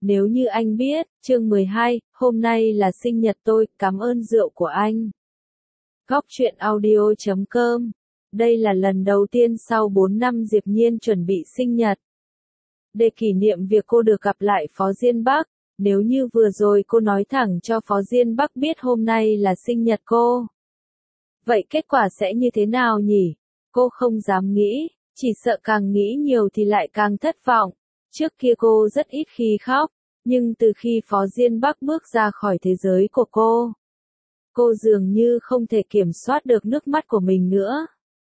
Nếu như anh biết, chương 12, hôm nay là sinh nhật tôi, cảm ơn rượu của anh. Góc truyện audio.com. Đây là lần đầu tiên sau 4 năm Diệp Nhiên chuẩn bị sinh nhật. Để kỷ niệm việc cô được gặp lại Phó Diên Bắc, nếu như vừa rồi cô nói thẳng cho Phó Diên Bắc biết hôm nay là sinh nhật cô. Vậy kết quả sẽ như thế nào nhỉ? Cô không dám nghĩ, chỉ sợ càng nghĩ nhiều thì lại càng thất vọng. Trước kia cô rất ít khi khóc, nhưng từ khi Phó Diên Bắc bước ra khỏi thế giới của cô dường như không thể kiểm soát được nước mắt của mình nữa.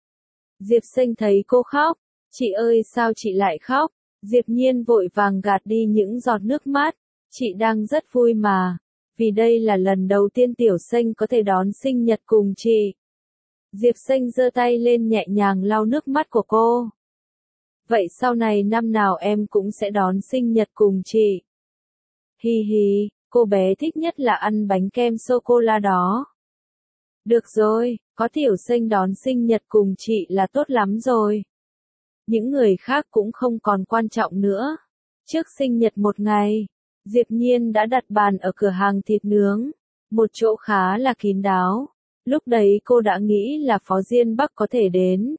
Diệp Sinh thấy cô khóc, chị ơi sao chị lại khóc? Diệp Nhiên vội vàng gạt đi những giọt nước mắt, chị đang rất vui mà, vì đây là lần đầu tiên Tiểu Sinh có thể đón sinh nhật cùng chị. Diệp Sinh giơ tay lên nhẹ nhàng lau nước mắt của cô. Vậy sau này năm nào em cũng sẽ đón sinh nhật cùng chị. Hi hi, cô bé thích nhất là ăn bánh kem sô-cô-la đó. Được rồi, có Tiểu Sinh đón sinh nhật cùng chị là tốt lắm rồi. Những người khác cũng không còn quan trọng nữa. Trước sinh nhật một ngày, Diệp Nhiên đã đặt bàn ở cửa hàng thịt nướng, một chỗ khá là kín đáo. Lúc đấy cô đã nghĩ là Phó Diên Bắc có thể đến.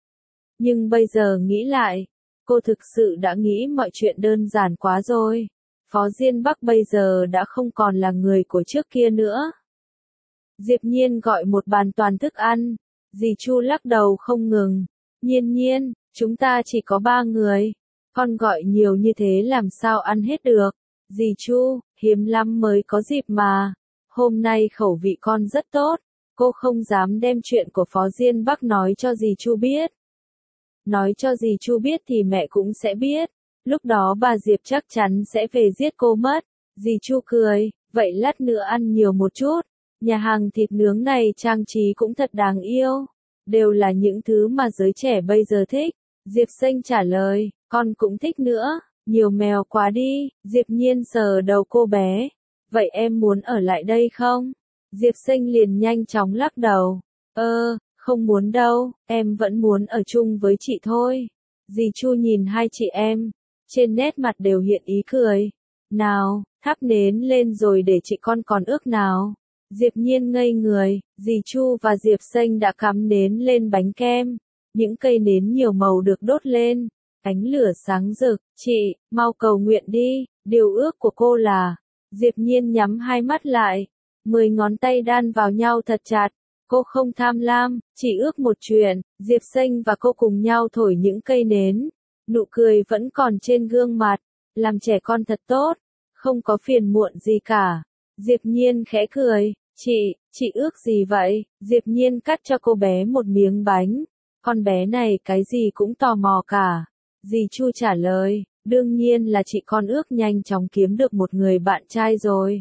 Nhưng bây giờ nghĩ lại, cô thực sự đã nghĩ mọi chuyện đơn giản quá rồi. Phó Diên Bắc bây giờ đã không còn là người của trước kia nữa. Diệp Nhiên gọi một bàn toàn thức ăn, dì Chu lắc đầu không ngừng. Nhiên, chúng ta chỉ có 3 người, con gọi nhiều như thế làm sao ăn hết được. Dì Chu, hiếm lắm mới có dịp mà. Hôm nay khẩu vị con rất tốt, cô không dám đem chuyện của Phó Diên Bắc nói cho dì Chu biết. Nói cho dì Chu biết thì mẹ cũng sẽ biết, lúc đó bà Diệp chắc chắn sẽ về giết cô mất. Dì Chu cười, vậy lát nữa ăn nhiều một chút, nhà hàng thịt nướng này trang trí cũng thật đáng yêu, đều là những thứ mà giới trẻ bây giờ thích. Diệp Sinh trả lời, con cũng thích nữa, nhiều mèo quá đi. Diệp Nhiên sờ đầu cô bé, vậy em muốn ở lại đây không? Diệp Sinh liền nhanh chóng lắc đầu, không muốn đâu, em vẫn muốn ở chung với chị thôi. Dì Chu nhìn hai chị em, trên nét mặt đều hiện ý cười. Nào, thắp nến lên rồi để chị con còn ước nào. Diệp Nhiên ngây người, dì Chu và Diệp Sinh đã cắm nến lên bánh kem. Những cây nến nhiều màu được đốt lên, ánh lửa sáng rực. Chị, mau cầu nguyện đi, điều ước của cô là. Diệp Nhiên nhắm hai mắt lại, 10 ngón tay đan vào nhau thật chặt. Cô không tham lam, chỉ ước một chuyện. Diệp Sinh và cô cùng nhau thổi những cây nến. Nụ cười vẫn còn trên gương mặt, làm trẻ con thật tốt, không có phiền muộn gì cả. Diệp Nhiên khẽ cười, chị ước gì vậy? Diệp Nhiên cắt cho cô bé một miếng bánh. Con bé này cái gì cũng tò mò cả. Dì Chu trả lời, đương nhiên là chị con ước nhanh chóng kiếm được một người bạn trai rồi.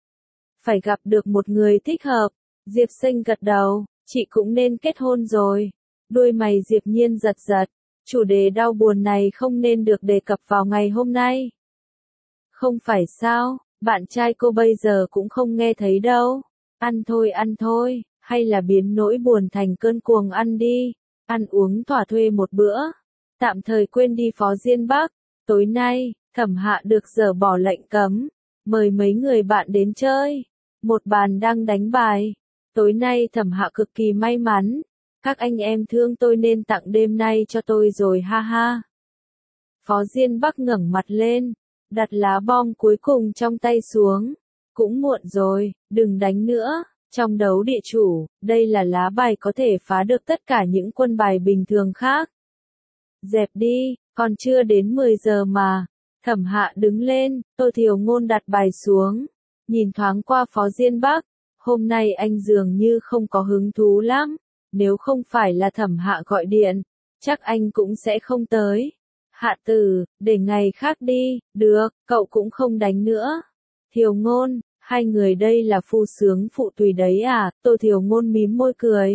Phải gặp được một người thích hợp. Diệp Sinh gật đầu, chị cũng nên kết hôn rồi. Đôi mày Diệp Nhiên giật giật, chủ đề đau buồn này không nên được đề cập vào ngày hôm nay. Không phải sao, bạn trai cô bây giờ cũng không nghe thấy đâu. Ăn thôi, hay là biến nỗi buồn thành cơn cuồng ăn đi. Ăn uống thỏa thuê một bữa, tạm thời quên đi Phó Diên Bắc. Tối nay, Thẩm Hạ được dỡ bỏ lệnh cấm, mời mấy người bạn đến chơi. Một bàn đang đánh bài. Tối nay Thẩm Hạ cực kỳ may mắn. Các anh em thương tôi nên tặng đêm nay cho tôi rồi ha ha. Phó Diên Bắc ngẩng mặt lên, đặt lá bom cuối cùng trong tay xuống. Cũng muộn rồi, đừng đánh nữa. Trong đấu địa chủ, đây là lá bài có thể phá được tất cả những quân bài bình thường khác. Dẹp đi, còn chưa đến 10 giờ mà. Thẩm Hạ đứng lên, Tô Thiều Ngôn đặt bài xuống. Nhìn thoáng qua Phó Diên Bắc, hôm nay anh dường như không có hứng thú lắm. Nếu không phải là Thẩm Hạ gọi điện, chắc anh cũng sẽ không tới. Hạ Tử, để ngày khác đi, được, cậu cũng không đánh nữa. Thiều Ngôn, hai người đây là phu sướng phụ tùy đấy à? Tô Thiều Ngôn mím môi cười.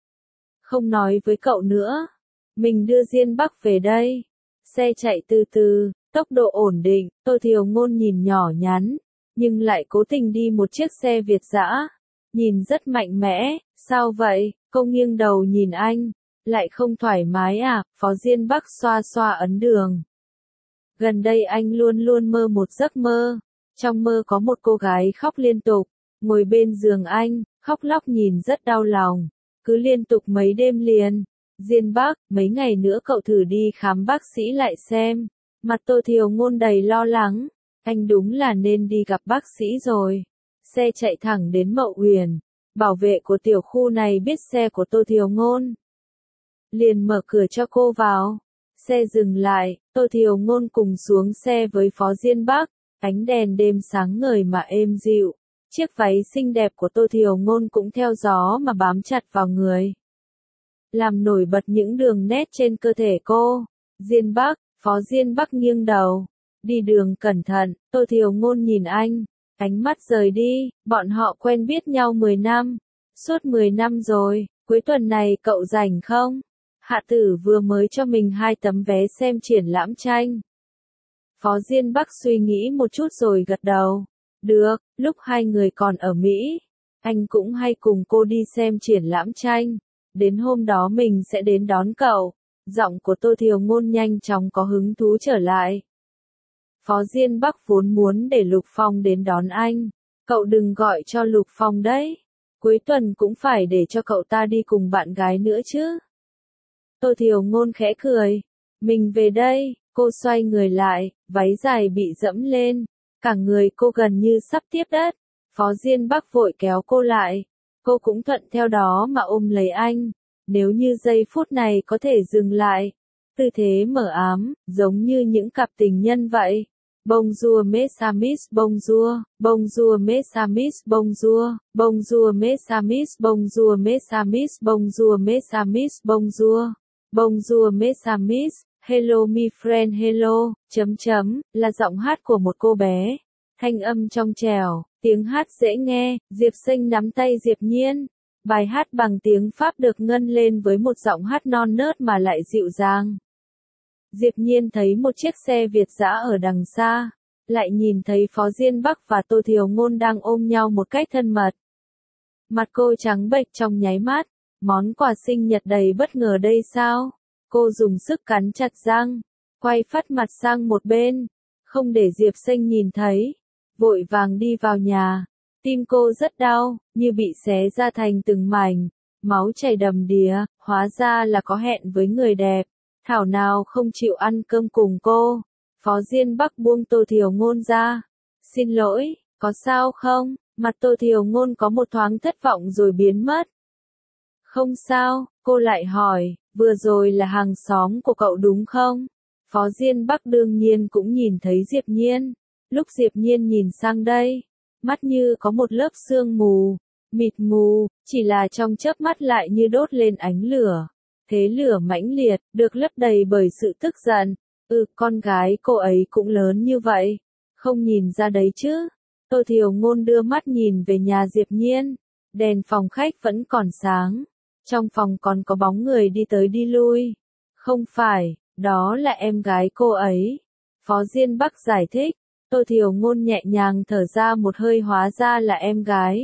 Không nói với cậu nữa. Mình đưa Diên Bắc về đây. Xe chạy từ từ, tốc độ ổn định. Tô Thiều Ngôn nhìn nhỏ nhắn, nhưng lại cố tình đi một chiếc xe Việt dã. Nhìn rất mạnh mẽ. Sao vậy? Cô nghiêng đầu nhìn anh. Lại không thoải mái à? Phó Diên Bắc xoa xoa ấn đường. Gần đây anh luôn luôn mơ một giấc mơ. Trong mơ có một cô gái khóc liên tục, ngồi bên giường anh, khóc lóc nhìn rất đau lòng. Cứ liên tục mấy đêm liền. Diên Bắc, mấy ngày nữa cậu thử đi khám bác sĩ lại xem. Mặt Tô Thiều Ngôn đầy lo lắng. Anh đúng là nên đi gặp bác sĩ rồi. Xe chạy thẳng đến Mậu Uyển. Bảo vệ của tiểu khu này biết xe của Tô Thiều Ngôn, liền mở cửa cho cô vào. Xe dừng lại, Tô Thiều Ngôn cùng xuống xe với Phó Diên Bắc. Ánh đèn đêm sáng ngời mà êm dịu. Chiếc váy xinh đẹp của Tô Thiều Ngôn cũng theo gió mà bám chặt vào người, làm nổi bật những đường nét trên cơ thể cô. Diên Bắc, Phó Diên Bắc nghiêng đầu. Đi đường cẩn thận, Tô Thiều Ngôn nhìn anh. Ánh mắt rời đi, bọn họ quen biết nhau 10 năm. Suốt 10 năm rồi, cuối tuần này cậu rảnh không? Hạ Tử vừa mới cho mình 2 tấm vé xem triển lãm tranh. Phó Diên Bắc suy nghĩ một chút rồi gật đầu. Được, lúc hai người còn ở Mỹ, anh cũng hay cùng cô đi xem triển lãm tranh. Đến hôm đó mình sẽ đến đón cậu. Giọng của Tô Thiều Ngôn nhanh chóng có hứng thú trở lại. Phó Diên Bắc vốn muốn để Lục Phong đến đón anh. Cậu đừng gọi cho Lục Phong đấy. Cuối tuần cũng phải để cho cậu ta đi cùng bạn gái nữa chứ. Tô Thiều Ngôn khẽ cười. Mình về đây. Cô xoay người lại, váy dài bị dẫm lên. Cả người cô gần như sắp tiếp đất. Phó Diên Bắc vội kéo cô lại. Cô cũng thuận theo đó mà ôm lấy anh. Nếu như giây phút này có thể dừng lại. Tư thế mờ ám, giống như những cặp tình nhân vậy. Bonjour mes amis, bonjour, bonjour mes amis, bonjour, bonjour mes amis, bonjour mes amis, bonjour mes amis, bonjour, bonjour mes amis, hello my friend hello, là giọng hát của một cô bé. Thanh âm trong trẻo, tiếng hát dễ nghe, Diệp Sinh nắm tay Diệp Nhiên. Bài hát bằng tiếng Pháp được ngân lên với một giọng hát non nớt mà lại dịu dàng. Diệp Nhiên thấy một chiếc xe Việt dã ở đằng xa, lại nhìn thấy Phó Diên Bắc và Tô Thiều Ngôn đang ôm nhau một cách thân mật. Mặt cô trắng bệch trong nháy mắt, món quà sinh nhật đầy bất ngờ đây sao? Cô dùng sức cắn chặt răng, quay phắt mặt sang một bên, không để Diệp Sinh nhìn thấy, vội vàng đi vào nhà. Tim cô rất đau, như bị xé ra thành từng mảnh, máu chảy đầm đìa, hóa ra là có hẹn với người đẹp. Thảo nào không chịu ăn cơm cùng cô. Phó Diên Bắc buông Tô Thiều Ngôn ra. Xin lỗi, có sao không? Mặt Tô Thiều Ngôn có một thoáng thất vọng rồi biến mất. Không sao, cô lại hỏi, vừa rồi là hàng xóm của cậu đúng không? Phó Diên Bắc đương nhiên cũng nhìn thấy Diệp Nhiên. Lúc Diệp Nhiên nhìn sang đây, mắt như có một lớp sương mù, mịt mù, chỉ là trong chớp mắt lại như đốt lên ánh lửa. Thế lửa mãnh liệt, được lấp đầy bởi sự tức giận. Con gái cô ấy cũng lớn như vậy. Không nhìn ra đấy chứ. Tô Thiều Ngôn đưa mắt nhìn về nhà Diệp Nhiên. Đèn phòng khách vẫn còn sáng. Trong phòng còn có bóng người đi tới đi lui. Không phải, đó là em gái cô ấy. Phó Diên Bắc giải thích. Tô Thiều Ngôn nhẹ nhàng thở ra một hơi, hóa ra là em gái.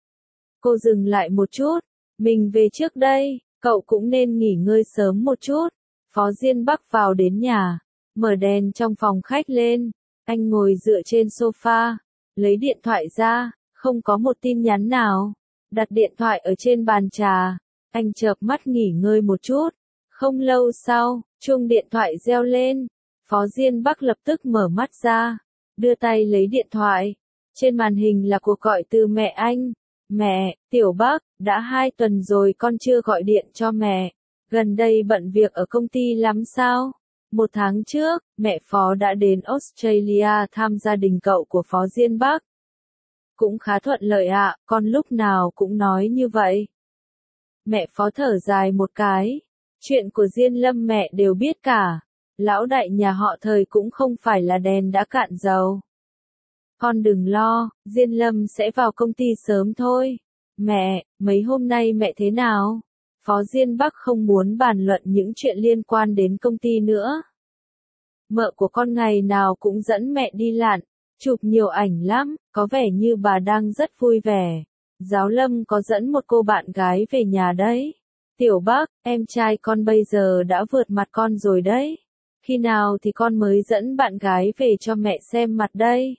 Cô dừng lại một chút. Mình về trước đây. Cậu cũng nên nghỉ ngơi sớm một chút. Phó Diên Bắc vào đến nhà, mở đèn trong phòng khách lên. Anh ngồi dựa trên sofa, lấy điện thoại ra, không có một tin nhắn nào. Đặt điện thoại ở trên bàn trà, anh chợp mắt nghỉ ngơi một chút. Không lâu sau, chuông điện thoại reo lên. Phó Diên Bắc lập tức mở mắt ra, đưa tay lấy điện thoại. Trên màn hình là cuộc gọi từ mẹ anh. Mẹ, Tiểu Bắc, đã 2 tuần rồi con chưa gọi điện cho mẹ. Gần đây bận việc ở công ty lắm sao? 1 tháng trước, mẹ Phó đã đến Australia thăm gia đình cậu của Phó Diên Bắc. Cũng khá thuận lợi ạ, con lúc nào cũng nói như vậy. Mẹ Phó thở dài một cái. Chuyện của Diên Lâm mẹ đều biết cả. Lão đại nhà họ Thời cũng không phải là đèn đã cạn dầu. Con đừng lo, Diên Lâm sẽ vào công ty sớm thôi. Mẹ, mấy hôm nay mẹ thế nào? Phó Diên Bắc không muốn bàn luận những chuyện liên quan đến công ty nữa. Mợ của con ngày nào cũng dẫn mẹ đi lặn, chụp nhiều ảnh lắm, có vẻ như bà đang rất vui vẻ. Giáo Lâm có dẫn một cô bạn gái về nhà đấy. Tiểu Bắc, em trai con bây giờ đã vượt mặt con rồi đấy. Khi nào thì con mới dẫn bạn gái về cho mẹ xem mặt đây?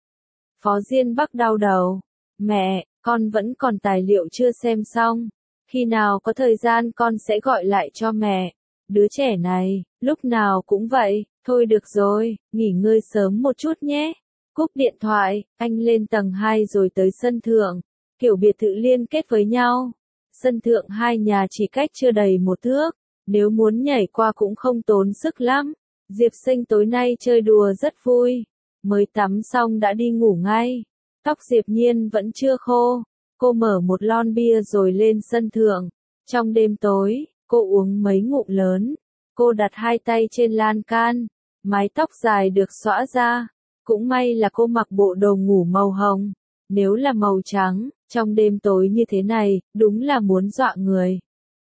Phó Diên Bắc đau đầu. Mẹ, con vẫn còn tài liệu chưa xem xong. Khi nào có thời gian con sẽ gọi lại cho mẹ. Đứa trẻ này, lúc nào cũng vậy. Thôi được rồi, nghỉ ngơi sớm một chút nhé. Cúp điện thoại, anh lên tầng 2 rồi tới sân thượng. Kiểu biệt thự liên kết với nhau. Sân thượng hai nhà chỉ cách chưa đầy một thước. Nếu muốn nhảy qua cũng không tốn sức lắm. Diệp Sinh tối nay chơi đùa rất vui. Mới tắm xong đã đi ngủ ngay. Tóc Diệp Nhiên vẫn chưa khô. Cô mở một lon bia rồi lên sân thượng. Trong đêm tối, cô uống mấy ngụm lớn. Cô đặt hai tay trên lan can. Mái tóc dài được xõa ra. Cũng may là cô mặc bộ đồ ngủ màu hồng. Nếu là màu trắng, trong đêm tối như thế này, đúng là muốn dọa người.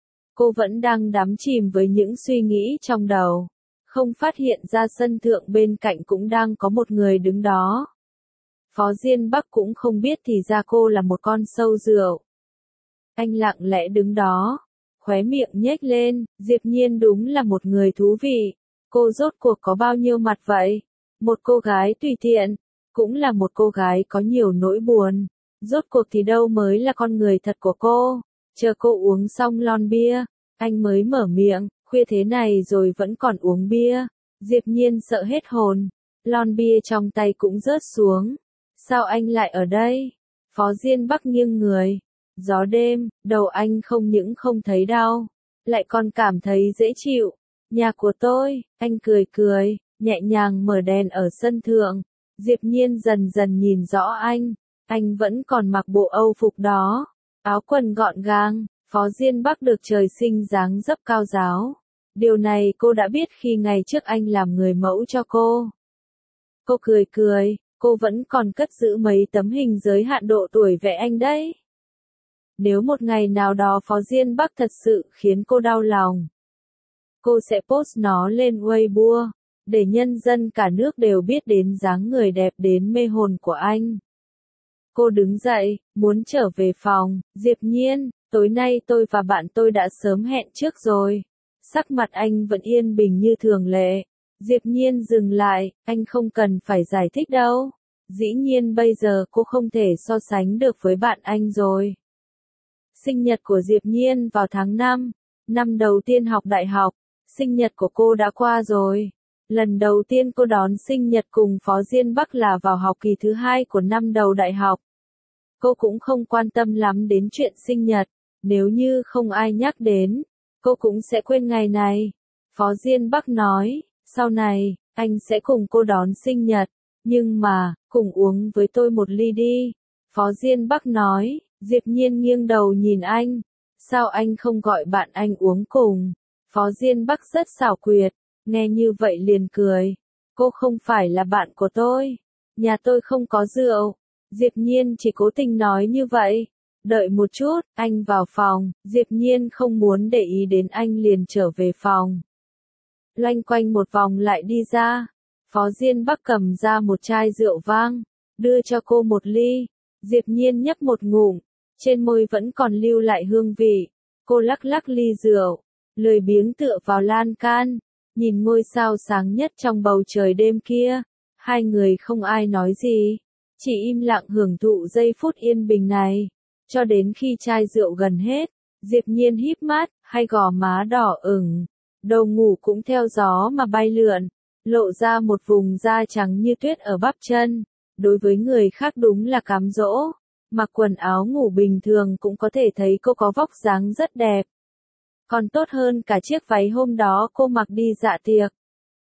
Cô vẫn đang đắm chìm với những suy nghĩ trong đầu. Không phát hiện ra sân thượng bên cạnh cũng đang có một người đứng đó. Phó Diên Bắc cũng không biết thì ra cô là một con sâu rượu. Anh lặng lẽ đứng đó, khóe miệng nhếch lên, Diệp Nhiên đúng là một người thú vị. Cô rốt cuộc có bao nhiêu mặt vậy? Một cô gái tùy tiện, cũng là một cô gái có nhiều nỗi buồn. Rốt cuộc thì đâu mới là con người thật của cô? Chờ cô uống xong lon bia, anh mới mở miệng, khuya thế này rồi vẫn còn uống bia. Diệp Nhiên sợ hết hồn, lon bia trong tay cũng rớt xuống. Sao anh lại ở đây? Phó Diên Bắc nghiêng người. Gió đêm, đầu anh không những không thấy đau, lại còn cảm thấy dễ chịu. Nhà của tôi, anh cười cười, nhẹ nhàng mở đèn ở sân thượng. Diệp Nhiên dần dần nhìn rõ anh vẫn còn mặc bộ Âu phục đó, áo quần gọn gàng. Phó Diên Bắc được trời sinh dáng dấp cao ráo. Điều này cô đã biết khi ngày trước anh làm người mẫu cho cô. Cô cười cười, cô vẫn còn cất giữ mấy tấm hình giới hạn độ tuổi vẽ anh đấy. Nếu một ngày nào đó Phó Diên Bắc thật sự khiến cô đau lòng, cô sẽ post nó lên Weibo, để nhân dân cả nước đều biết đến dáng người đẹp đến mê hồn của anh. Cô đứng dậy, muốn trở về phòng. Diệp Nhiên, tối nay tôi và bạn tôi đã sớm hẹn trước rồi. Sắc mặt anh vẫn yên bình như thường lệ. Diệp Nhiên dừng lại, anh không cần phải giải thích đâu. Dĩ nhiên bây giờ cô không thể so sánh được với bạn anh rồi. Sinh nhật của Diệp Nhiên vào tháng 5, năm đầu tiên học đại học. Sinh nhật của cô đã qua rồi. Lần đầu tiên cô đón sinh nhật cùng Phó Diên Bắc là vào học kỳ thứ 2 của năm đầu đại học. Cô cũng không quan tâm lắm đến chuyện sinh nhật. Nếu như không ai nhắc đến, cô cũng sẽ quên ngày này. Phó Diên Bắc nói, sau này, anh sẽ cùng cô đón sinh nhật. Nhưng mà, cùng uống với tôi một ly đi. Phó Diên Bắc nói. Diệp Nhiên nghiêng đầu nhìn anh. Sao anh không gọi bạn anh uống cùng? Phó Diên Bắc rất xảo quyệt. Nghe như vậy liền cười. Cô không phải là bạn của tôi. Nhà tôi không có rượu. Diệp Nhiên chỉ cố tình nói như vậy. Đợi một chút, anh vào phòng. Diệp Nhiên không muốn để ý đến anh liền trở về phòng. Loanh quanh một vòng lại đi ra. Phó Diên Bắc cầm ra một chai rượu vang, đưa cho cô một ly. Diệp Nhiên nhấp một ngụm, trên môi vẫn còn lưu lại hương vị. Cô lắc lắc ly rượu, lười biếng tựa vào lan can, nhìn ngôi sao sáng nhất trong bầu trời đêm kia. Hai người không ai nói gì, chỉ im lặng hưởng thụ giây phút yên bình này. Cho đến khi chai rượu gần hết, Diệp Nhiên híp mắt, hai gò má đỏ ửng, đầu ngủ cũng theo gió mà bay lượn, lộ ra một vùng da trắng như tuyết ở bắp chân. Đối với người khác đúng là cám dỗ. Mặc quần áo ngủ bình thường cũng có thể thấy cô có vóc dáng rất đẹp. Còn tốt hơn cả chiếc váy hôm đó cô mặc đi dạ tiệc.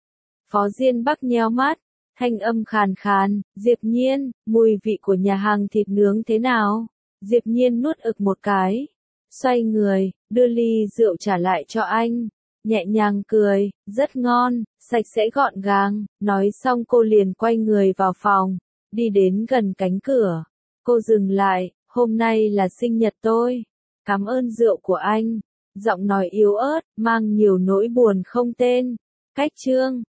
Phó Diên Bắc nheo mắt, thanh âm khàn khàn, Diệp Nhiên, mùi vị của nhà hàng thịt nướng thế nào? Diệp Nhiên nuốt ực một cái, xoay người, đưa ly rượu trả lại cho anh, nhẹ nhàng cười, rất ngon, sạch sẽ gọn gàng. Nói xong cô liền quay người vào phòng, đi đến gần cánh cửa. Cô dừng lại, hôm nay là sinh nhật tôi. Cảm ơn rượu của anh. Giọng nói yếu ớt, mang nhiều nỗi buồn không tên. Cách chương